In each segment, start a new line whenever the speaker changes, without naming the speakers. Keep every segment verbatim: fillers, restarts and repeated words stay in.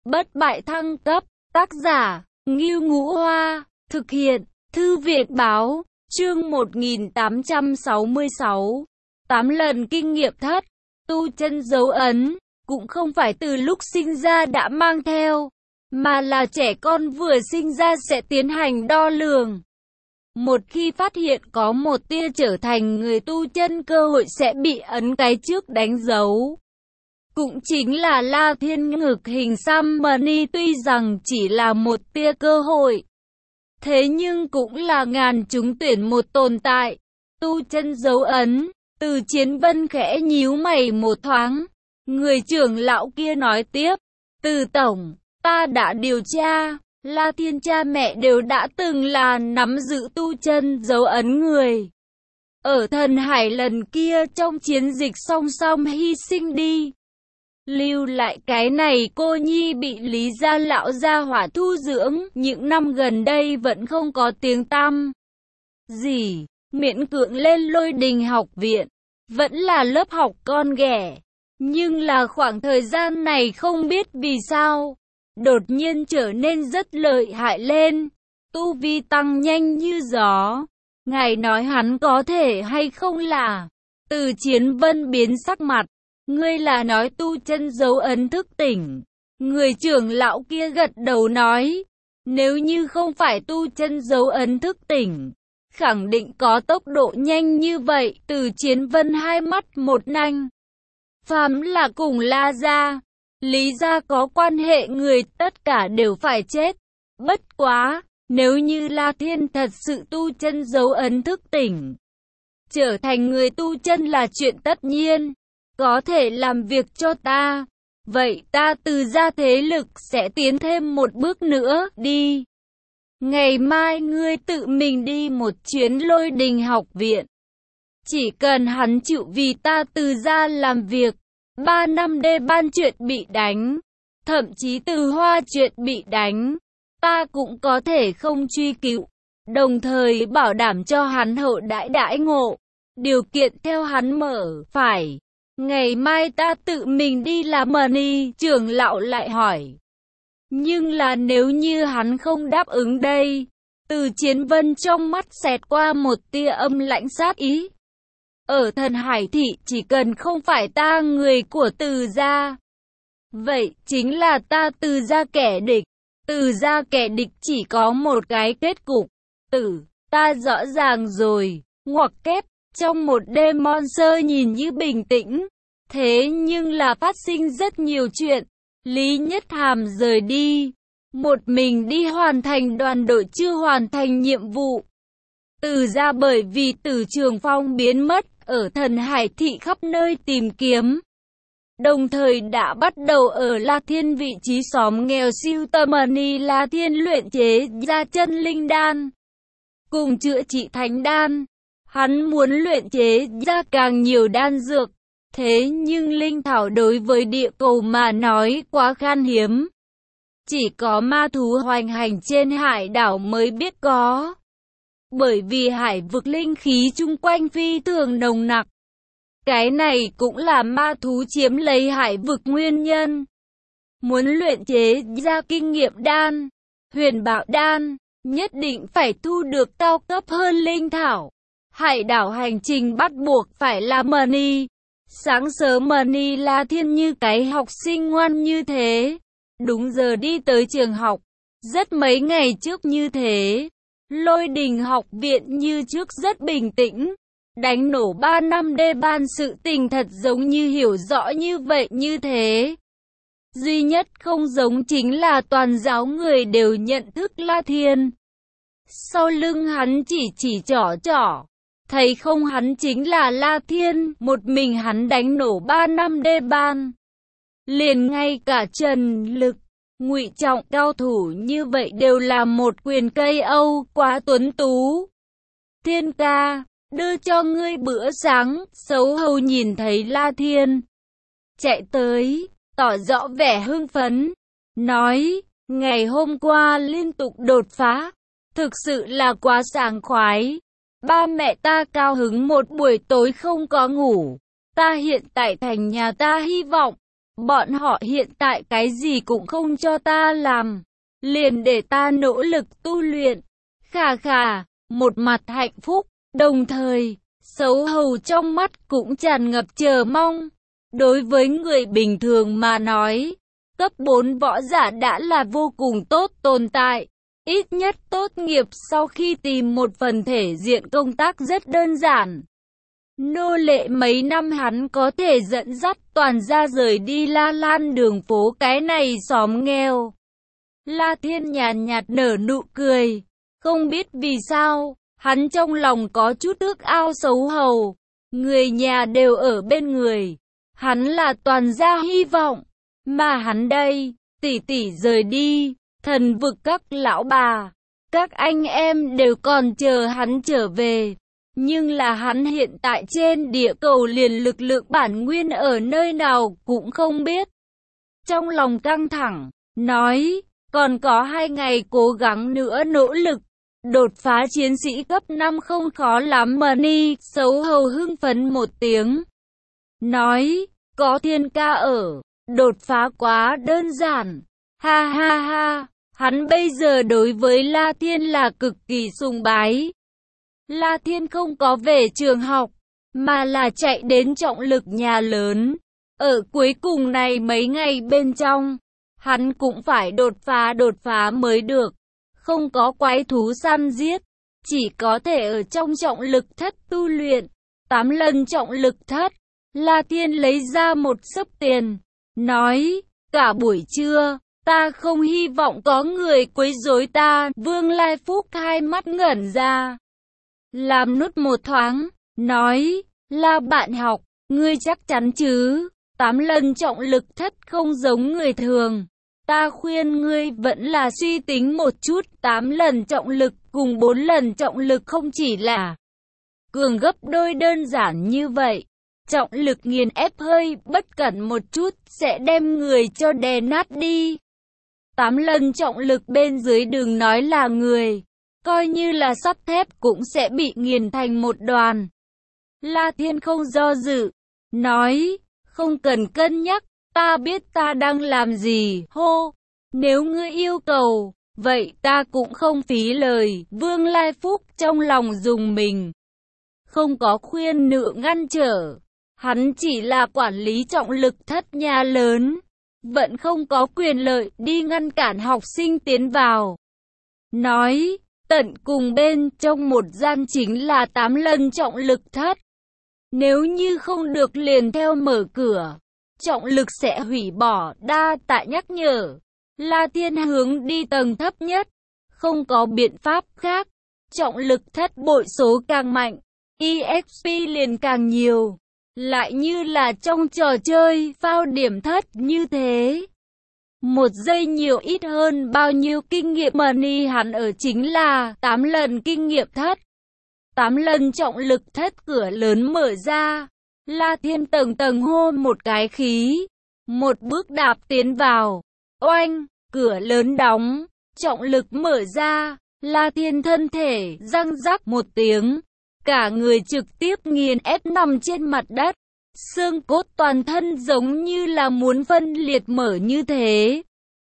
Bất bại thăng cấp, tác giả, Ngưu Ngũ Hoa, thực hiện, Thư viện báo, chương một nghìn tám trăm sáu mươi sáu, tám lần kinh nghiệm thất, tu chân dấu ấn, cũng không phải từ lúc sinh ra đã mang theo, mà là trẻ con vừa sinh ra sẽ tiến hành đo lường. Một khi phát hiện có một tia trở thành người tu chân cơ hội sẽ bị ấn cái trước đánh dấu. Cũng chính là La Thiên ngực hình xăm mani, tuy rằng chỉ là một tia cơ hội, thế nhưng cũng là ngàn trúng tuyển một tồn tại. Tu chân dấu ấn, Từ Chiến Vân khẽ nhíu mày một thoáng. Người trưởng lão kia nói tiếp, Từ tổng, ta đã điều tra, La Thiên cha mẹ đều đã từng là nắm giữ tu chân dấu ấn người. Ở Thần Hải lần kia trong chiến dịch song song hy sinh đi. Lưu lại cái này cô nhi bị Lý gia lão gia hỏa thu dưỡng, những năm gần đây vẫn không có tiếng tăm gì, miễn cưỡng lên Lôi Đình học viện, vẫn là lớp học con ghẻ. Nhưng là khoảng thời gian này không biết vì sao, đột nhiên trở nên rất lợi hại lên, tu vi tăng nhanh như gió. Ngài nói hắn có thể hay không là? Từ Chiến Vân biến sắc mặt. Ngươi là nói tu chân dấu ấn thức tỉnh? Người trưởng lão kia gật đầu nói, nếu như không phải tu chân dấu ấn thức tỉnh, khẳng định có tốc độ nhanh như vậy. Từ Chiến Vân hai mắt một nanh. Phàm là cùng La gia, Lý gia có quan hệ người tất cả đều phải chết. Bất quá, nếu như La Thiên thật sự tu chân dấu ấn thức tỉnh, trở thành người tu chân là chuyện tất nhiên, có thể làm việc cho ta, vậy ta Từ gia thế lực sẽ tiến thêm một bước nữa. Đi, ngày mai ngươi tự mình đi một chuyến Lôi Đình học viện, chỉ cần hắn chịu vì ta Từ gia làm việc. Ba năm đê ban chuyện bị đánh, thậm chí Từ Hoa chuyện bị đánh, ta cũng có thể không truy cứu, đồng thời bảo đảm cho hắn hậu đãi đãi ngộ, điều kiện theo hắn mở. Phải, ngày mai ta tự mình đi làm mani. Trưởng lão lại hỏi, nhưng là nếu như hắn không đáp ứng đây? Từ Chiến Vân trong mắt xẹt qua một tia âm lãnh sát ý. Ở Thần Hải thị chỉ cần không phải ta người của Từ gia, vậy chính là ta Từ gia kẻ địch. Từ gia kẻ địch chỉ có một cái kết cục tử. Ta rõ ràng rồi. Ngoặc kép, trong một đêm Monster nhìn như bình tĩnh, thế nhưng là phát sinh rất nhiều chuyện. Lý Nhất Hàm rời đi, một mình đi hoàn thành đoàn đội chưa hoàn thành nhiệm vụ. Từ gia bởi vì Từ Trường Phong biến mất, ở Thần Hải thị khắp nơi tìm kiếm, đồng thời đã bắt đầu ở La Thiên vị trí xóm nghèo siêu tầm mani La Thiên luyện chế ra chân linh đan, cùng chữa trị thánh đan. Hắn muốn luyện chế ra càng nhiều đan dược, thế nhưng linh thảo đối với địa cầu mà nói quá khan hiếm, chỉ có ma thú hoành hành trên hải đảo mới biết có. Bởi vì hải vực linh khí chung quanh phi thường nồng nặc, cái này cũng là ma thú chiếm lấy hải vực nguyên nhân. Muốn luyện chế ra kinh nghiệm đan, huyền bảo đan, nhất định phải thu được cao cấp hơn linh thảo. Hải đảo hành trình bắt buộc phải là mani. Sáng sớm mani La Thiên như cái học sinh ngoan như thế, đúng giờ đi tới trường học. Rất mấy ngày trước như thế, Lôi Đình học viện như trước rất bình tĩnh. Đánh nổ ba năm đê ban sự tình thật giống như hiểu rõ như vậy như thế. Duy nhất không giống chính là toàn giáo người đều nhận thức La Thiên. Sau lưng hắn chỉ chỉ trỏ trỏ, thấy không hắn chính là La Thiên. Một mình hắn đánh nổ ba năm đê ban, liền ngay cả Trần Lực, Ngụy Trọng cao thủ như vậy đều là một quyền cây Âu. Quá tuấn tú. Thiên ca, đưa cho ngươi bữa sáng. Xấu hầu nhìn thấy La Thiên chạy tới, tỏ rõ vẻ hưng phấn, nói, ngày hôm qua liên tục đột phá, thực sự là quá sảng khoái. Ba mẹ ta cao hứng một buổi tối không có ngủ. Ta hiện tại thành nhà ta hy vọng Bọn họ hiện tại cái gì cũng không cho ta làm, liền để ta nỗ lực tu luyện. Khà khà, một mặt hạnh phúc, đồng thời, xấu hổ trong mắt cũng tràn ngập chờ mong. Đối với người bình thường mà nói, cấp bốn võ giả đã là vô cùng tốt tồn tại. Ít nhất tốt nghiệp sau khi tìm một phần thể diện công tác rất đơn giản. Nô lệ mấy năm hắn có thể dẫn dắt toàn gia rời đi La Lan đường phố cái này xóm nghèo. La Thiên nhàn nhạt nở nụ cười. Không biết vì sao, hắn trong lòng có chút ước ao xấu hổ. Người nhà đều ở bên người. Hắn là toàn gia hy vọng. Mà hắn đây, tỷ tỷ rời đi, thần vực các lão bà, các anh em đều còn chờ hắn trở về. Nhưng là hắn hiện tại trên địa cầu liền lực lượng bản nguyên ở nơi nào cũng không biết. Trong lòng căng thẳng, nói, còn có hai ngày cố gắng nữa nỗ lực. Đột phá chiến sĩ cấp năm không khó lắm mà ni, xấu hổ hưng phấn một tiếng. Nói, có Thiên ca ở, đột phá quá đơn giản. Ha ha ha, hắn bây giờ đối với La Thiên là cực kỳ sùng bái. La Thiên không có về trường học, mà là chạy đến trọng lực nhà lớn. Ở cuối cùng này mấy ngày bên trong, hắn cũng phải đột phá đột phá mới được. Không có quái thú săn giết, chỉ có thể ở trong trọng lực thất tu luyện. Tám lần trọng lực thất, La Thiên lấy ra một xấp tiền, nói, cả buổi trưa, ta không hy vọng có người quấy rối ta. Vương Lai Phúc hai mắt ngẩn ra, làm nút một thoáng, nói, là bạn học, ngươi chắc chắn chứ? Tám lần trọng lực thất không giống người thường. Ta khuyên ngươi vẫn là suy tính một chút. Tám lần trọng lực cùng bốn lần trọng lực không chỉ là cường gấp đôi đơn giản như vậy. Trọng lực nghiền ép hơi bất cẩn một chút sẽ đem người cho đè nát đi. Tám lần trọng lực bên dưới đừng nói là người, coi như là sắt thép cũng sẽ bị nghiền thành một đoàn. La Thiên không do dự, nói, không cần cân nhắc, ta biết ta đang làm gì, hô. Nếu ngươi yêu cầu, vậy ta cũng không phí lời. Vương Lai Phúc trong lòng dùng mình, không có khuyên nữ ngăn trở. Hắn chỉ là quản lý trọng lực thất nhà lớn, vẫn không có quyền lợi đi ngăn cản học sinh tiến vào. Nói, tận cùng bên trong một gian chính là tám lần trọng lực thất. Nếu như không được liền theo mở cửa, trọng lực sẽ hủy bỏ. Đa tạ nhắc nhở. La Thiên hướng đi tầng thấp nhất, không có biện pháp khác. Trọng lực thất bội số càng mạnh, e ích pê liền càng nhiều. Lại như là trong trò chơi phao điểm thất như thế. Một giây nhiều ít hơn bao nhiêu kinh nghiệm money hắn ở chính là tám lần kinh nghiệm thất. Tám lần trọng lực thất cửa lớn mở ra. La Thiên tầng tầng hô một cái khí. Một bước đạp tiến vào. Oanh, cửa lớn đóng. Trọng lực mở ra. La Thiên thân thể răng rắc một tiếng. Cả người trực tiếp nghiền ép nằm trên mặt đất. Xương cốt toàn thân giống như là muốn phân liệt mở như thế.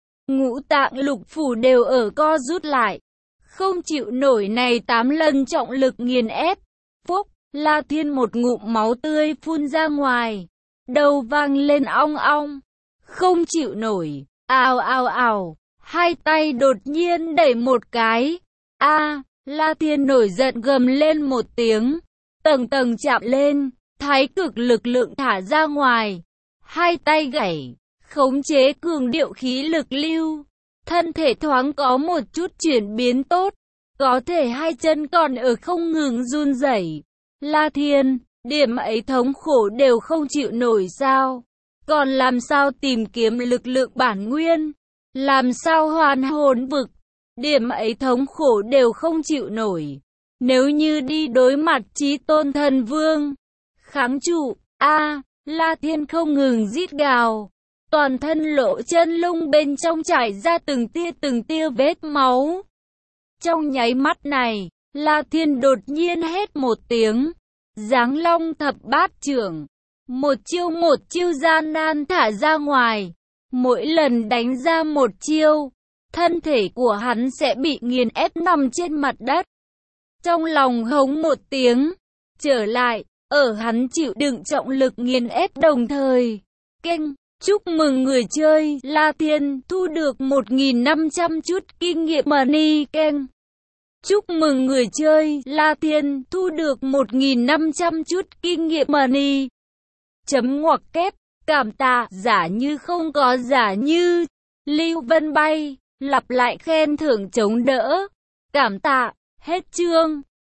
Ngũ tạng lục phủ đều ở co rút lại. Không chịu nổi này tám lần trọng lực nghiền ép. Phúc, La Thiên một ngụm máu tươi phun ra ngoài. Đầu vang lên ong ong. Không chịu nổi. Ào ào ào. Hai tay đột nhiên đẩy một cái. A, La Thiên nổi giận gầm lên một tiếng. Tầng tầng chạm lên. Thái cực lực lượng thả ra ngoài. Hai tay gảy. Khống chế cường điệu khí lực lưu. Thân thể thoáng có một chút chuyển biến tốt. Có thể hai chân còn ở không ngừng run rẩy. La Thiên, điểm ấy thống khổ đều không chịu nổi sao? Còn làm sao tìm kiếm lực lượng bản nguyên? Làm sao hoàn hồn vực? Điểm ấy thống khổ đều không chịu nổi. Nếu như đi đối mặt Chí Tôn Thần Vương, kháng trụ, a, La Thiên không ngừng rít gào. Toàn thân lỗ chân lông bên trong chảy ra từng tia từng tia vết máu. Trong nháy mắt này, La Thiên đột nhiên hét một tiếng. Giáng Long thập bát trưởng. Một chiêu một chiêu gian nan thả ra ngoài. Mỗi lần đánh ra một chiêu, thân thể của hắn sẽ bị nghiền ép nằm trên mặt đất. Trong lòng hống một tiếng, trở lại, ở hắn chịu đựng trọng lực nghiền ép đồng thời. Kênh, chúc mừng người chơi La Tiên thu được một nghìn năm trăm chút kinh nghiệm money kênh. Chúc mừng người chơi La Tiên thu được một nghìn năm trăm chút kinh nghiệm money. Chấm ngoặc kép, cảm tạ, giả như không có giả như. Lưu Vân Bay, lặp lại khen thưởng chống đỡ. Cảm tạ, hết chương.